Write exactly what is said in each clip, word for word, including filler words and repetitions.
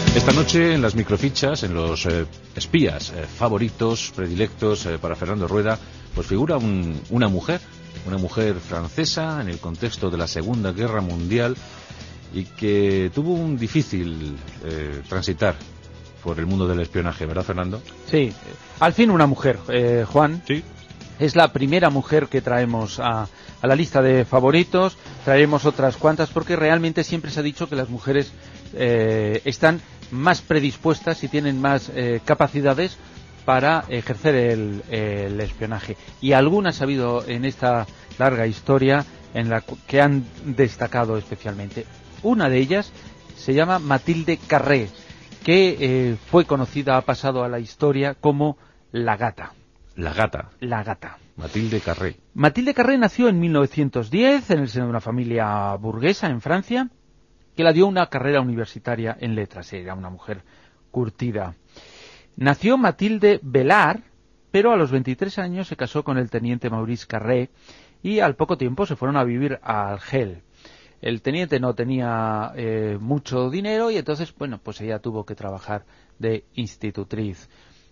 Esta noche en las microfichas, en los eh, espías eh, favoritos, predilectos eh, para Fernando Rueda, pues figura un, una mujer, una mujer francesa en el contexto de la Segunda Guerra Mundial y que tuvo un difícil eh, transitar por el mundo del espionaje, ¿verdad, Fernando? Sí, al fin una mujer, eh, Juan. Sí. Es la primera mujer que traemos a, a la lista de favoritos. Traeremos otras cuantas porque realmente siempre se ha dicho que las mujeres eh, están más predispuestas y tienen más eh, capacidades para ejercer el, el espionaje. Y algunas ha habido en esta larga historia en la que han destacado especialmente. Una de ellas se llama Mathilde Carré, que eh, fue conocida, ha pasado a la historia como la Gata. La Gata. La Gata. Mathilde Carré. Mathilde Carré nació en mil novecientos diez en el seno de una familia burguesa en Francia, que la dio una carrera universitaria en letras. Era una mujer curtida. Nació Mathilde Bellart, pero a los veintitrés años se casó con el teniente Maurice Carré y al poco tiempo se fueron a vivir a Argel. El teniente no tenía eh, mucho dinero y entonces, bueno, pues ella tuvo que trabajar de institutriz.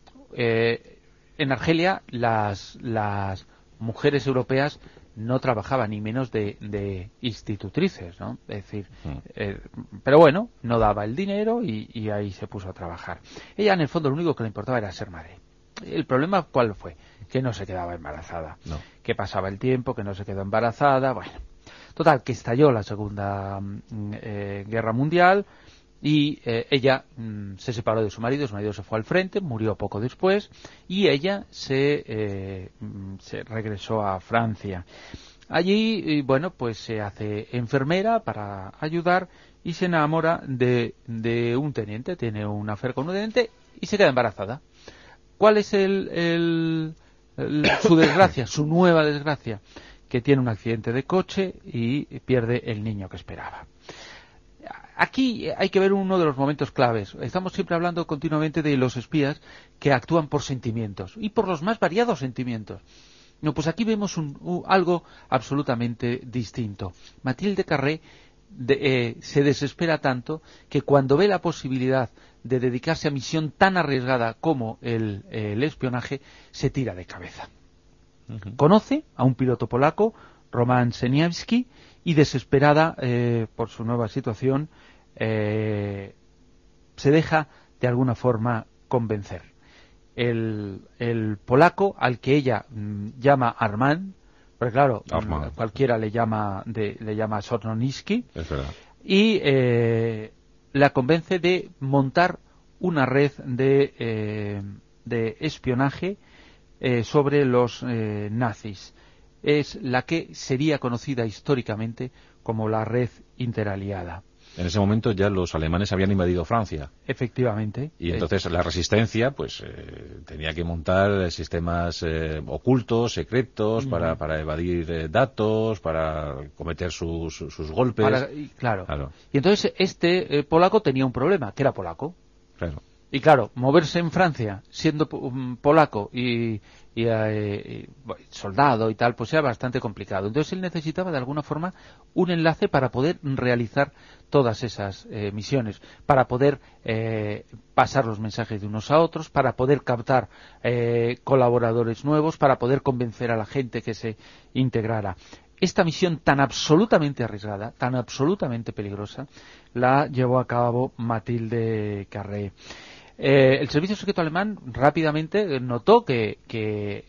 Eh, en Argelia las, las mujeres europeas no trabajaban ni menos de, de institutrices, ¿no? Es decir, eh, pero bueno, no daba el dinero y, y ahí se puso a trabajar. Ella, en el fondo, lo único que le importaba era ser madre. ¿El problema cuál fue? Que no se quedaba embarazada. No. Que pasaba el tiempo, que no se quedó embarazada, bueno. Total, que estalló la Segunda eh, Guerra Mundial y eh, ella mm, se separó de su marido, su marido se fue al frente, murió poco después y ella se, eh, se regresó a Francia. Allí, y bueno, pues se hace enfermera para ayudar y se enamora de, de un teniente, tiene un affair con un teniente y se queda embarazada. ¿Cuál es el, el, el, su desgracia, su nueva desgracia? Que tiene un accidente de coche y pierde el niño que esperaba. Aquí hay que ver uno de los momentos claves. Estamos siempre hablando continuamente de los espías que actúan por sentimientos y por los más variados sentimientos. No, pues aquí vemos un, un, algo absolutamente distinto. Mathilde Carré de, eh, se desespera tanto que cuando ve la posibilidad de dedicarse a misión tan arriesgada como el, el espionaje, se tira de cabeza. Uh-huh. Conoce a un piloto polaco, Roman Seniawski, y desesperada eh, por su nueva situación, eh, se deja de alguna forma convencer. El, el polaco, al que ella mm, llama Armand, porque claro, Armand. cualquiera le llama de, le llama Sornoniski, es verdad. Y eh, la convence de montar una red de, eh, de espionaje Eh, sobre los eh, nazis. Es la que sería conocida históricamente como la red interaliada. En ese momento ya los alemanes habían invadido Francia. Efectivamente. Y entonces eh, la resistencia pues eh, tenía que montar sistemas eh, ocultos, secretos, uh-huh. para, para evadir eh, datos, para cometer sus, sus golpes. Para, y, claro. claro. Y entonces este eh, polaco tenía un problema, que era polaco. Claro. Y claro, moverse en Francia siendo um, polaco y, y, eh, y soldado y tal, pues era bastante complicado. Entonces él necesitaba de alguna forma un enlace para poder realizar todas esas eh, misiones, para poder eh, pasar los mensajes de unos a otros, para poder captar eh, colaboradores nuevos, para poder convencer a la gente que se integrara. Esta misión tan absolutamente arriesgada, tan absolutamente peligrosa, la llevó a cabo Mathilde Carré. Eh, el servicio secreto alemán rápidamente notó que, que,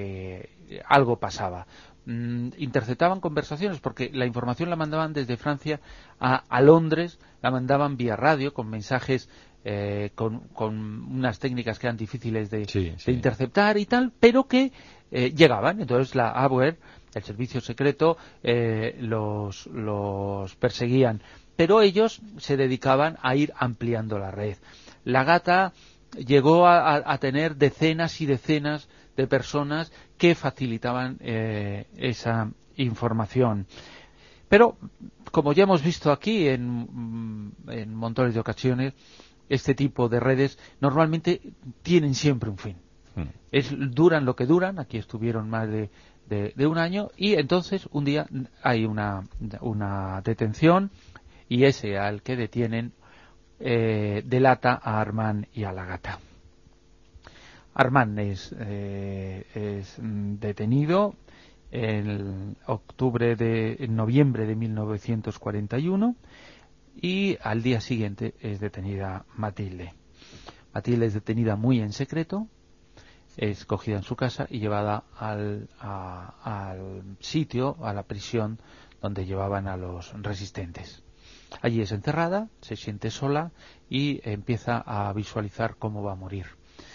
que algo pasaba. Mm, interceptaban conversaciones porque la información la mandaban desde Francia a, a Londres, la mandaban vía radio con mensajes eh, con, con unas técnicas que eran difíciles de, sí, sí. de interceptar y tal, pero que eh, llegaban. Entonces la Abwehr, el servicio secreto, eh, los, los perseguían, pero ellos se dedicaban a ir ampliando la red. La Gata llegó a, a, a tener decenas y decenas de personas que facilitaban eh, esa información. Pero, como ya hemos visto aquí en, en montones de ocasiones, este tipo de redes normalmente tienen siempre un fin. Hmm. Es, duran lo que duran, aquí estuvieron más de, de, de un año, y entonces un día hay una, una detención, y ese al que detienen eh, delata a Armand y a la gata. Armand es, eh, es detenido en octubre de, en noviembre de mil novecientos cuarenta y uno y al día siguiente es detenida Matilde. Matilde es detenida muy en secreto, es cogida en su casa y llevada al, a, al sitio, a la prisión donde llevaban a los resistentes. Allí es encerrada, se siente sola y empieza a visualizar cómo va a morir.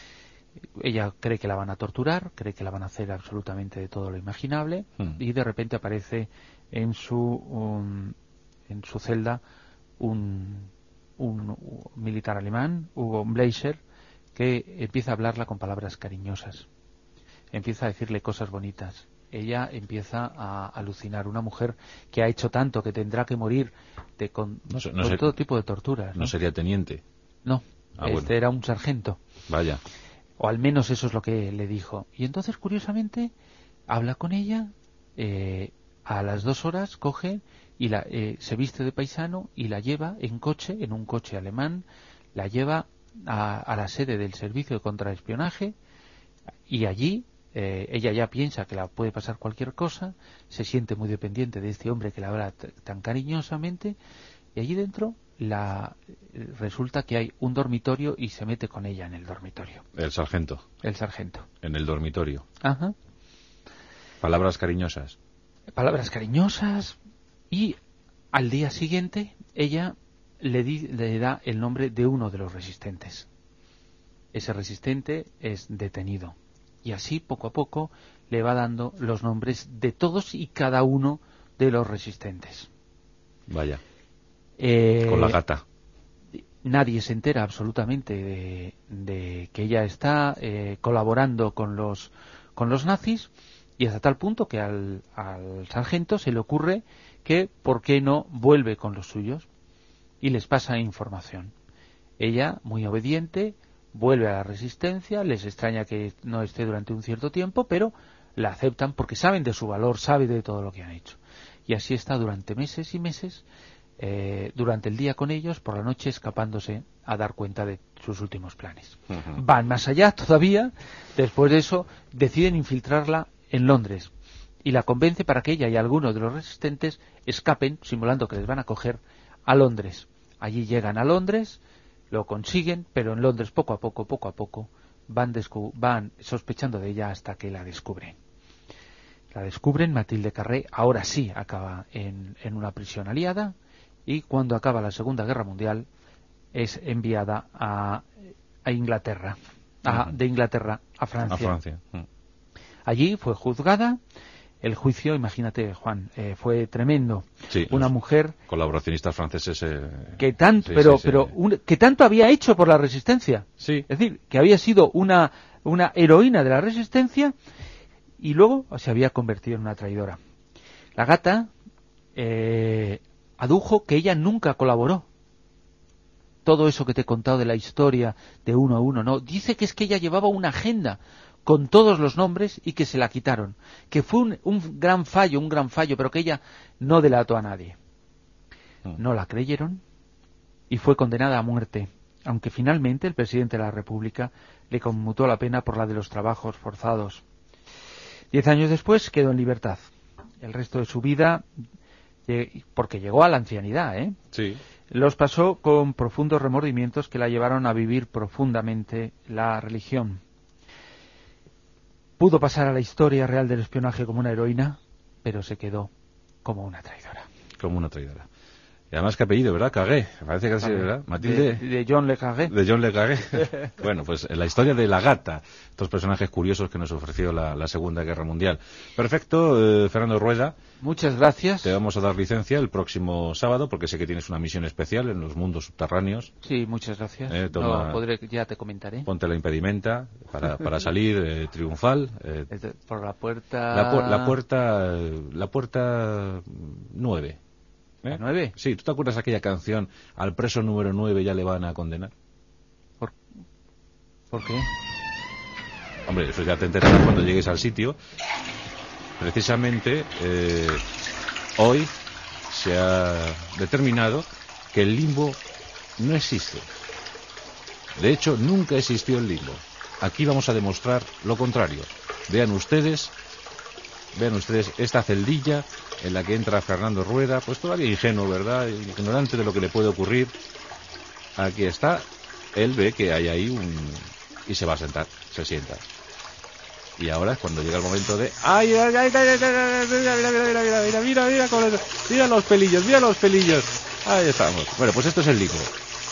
Ella cree que la van a torturar, cree que la van a hacer absolutamente de todo lo imaginable mm. y de repente aparece en su um, en su celda un, un, un militar alemán, Hugo Bleicher, que empieza a hablarla con palabras cariñosas, empieza a decirle cosas bonitas. Ella empieza a alucinar, una mujer que ha hecho tanto, que tendrá que morir de, con, no, no con ser, todo tipo de torturas. ¿No, ¿no sería teniente? No, ah, este bueno. Era un sargento. Vaya. O al menos eso es lo que le dijo. Y entonces, curiosamente, habla con ella, eh, a las dos horas coge y la, eh, se viste de paisano y la lleva en coche, en un coche alemán, la lleva a, a la sede del servicio de contraespionaje y allí eh, ella ya piensa que la puede pasar cualquier cosa, se siente muy dependiente de este hombre que la habla t- tan cariñosamente y allí dentro la resulta que hay un dormitorio y se mete con ella en el dormitorio. El sargento. El sargento. En el dormitorio. Ajá. Palabras cariñosas. Palabras cariñosas y al día siguiente ella le, di, le da el nombre de uno de los resistentes. Ese resistente es detenido y así poco a poco le va dando los nombres de todos y cada uno de los resistentes. Vaya. Eh, con la gata. Nadie se entera absolutamente de, de que ella está eh, colaborando con los con los nazis y hasta tal punto que al, al sargento se le ocurre que por qué no vuelve con los suyos y les pasa información. Ella, muy obediente, vuelve a la resistencia, les extraña que no esté durante un cierto tiempo, pero la aceptan porque saben de su valor, saben de todo lo que han hecho. Y así está durante meses y meses, eh, durante el día con ellos, por la noche escapándose a dar cuenta de sus últimos planes. Uh-huh. Van más allá todavía, después de eso deciden infiltrarla en Londres y la convence para que ella y algunos de los resistentes escapen, simulando que les van a coger, a Londres. Allí llegan a Londres, lo consiguen, pero en Londres poco a poco, poco a poco, van, descu- van sospechando de ella hasta que la descubren. La descubren, Matilde Carré ahora sí acaba en, en una prisión aliada y cuando acaba la Segunda Guerra Mundial es enviada a, a Inglaterra, a, uh-huh. de Inglaterra a Francia. A Francia. Uh-huh. Allí fue juzgada. El juicio, imagínate, Juan, eh, fue tremendo. Sí, una mujer colaboracionistas franceses eh, que tanto, sí, pero, sí, pero sí. Un, que tanto había hecho por la resistencia. Sí. Es decir, que había sido una una heroína de la resistencia y luego se había convertido en una traidora. La gata eh, adujo que ella nunca colaboró. Todo eso que te he contado de la historia de uno a uno, no. Dice que es que ella llevaba una agenda con todos los nombres y que se la quitaron, que fue un, un gran fallo, un gran fallo, pero que ella no delató a nadie. No la creyeron y fue condenada a muerte, aunque finalmente el presidente de la República le conmutó la pena por la de los trabajos forzados. Diez años después quedó en libertad. El resto de su vida, porque llegó a la ancianidad, ¿eh? Sí. Los pasó con profundos remordimientos que la llevaron a vivir profundamente la religión. Pudo pasar a la historia real del espionaje como una heroína, pero se quedó como una traidora. Como una traidora. Y además, ¿qué apellido, verdad? Carré. Parece que así, ¿verdad? Matilde. De, de John Le Carré. De John Le Carré. Bueno, pues la historia de la gata. Estos personajes curiosos que nos ofreció la, la Segunda Guerra Mundial. Perfecto, eh, Fernando Rueda. Muchas gracias. Te vamos a dar licencia el próximo sábado, porque sé que tienes una misión especial en los mundos subterráneos. Sí, muchas gracias. Eh, toma, no, podré, ya te comentaré. Ponte la impedimenta para, para salir eh, triunfal. Eh, Por la puerta... La, pu- la puerta... La puerta nueve. ¿Eh? ¿Nueve? Sí, ¿tú te acuerdas de aquella canción? Al preso número nueve ya le van a condenar. ¿Por, ¿Por qué? Hombre, eso ya te enterarás cuando llegues al sitio. Precisamente eh, hoy se ha determinado que el limbo no existe. De hecho, nunca existió el limbo. Aquí vamos a demostrar lo contrario. Vean ustedes, vean ustedes esta celdilla en la que entra Fernando Rueda, pues todavía ingenuo, ¿verdad? Ignorante de lo que le puede ocurrir. Aquí está, él ve que hay ahí un... y se va a sentar, se sienta. Y ahora es cuando llega el momento de... ¡Ay, ay, ay, ay, ay, ay, mira, mira, mira, mira, mira, mira, mira, con eso. Mira los pelillos, mira los pelillos! Ahí estamos. Bueno, pues esto es el limbo.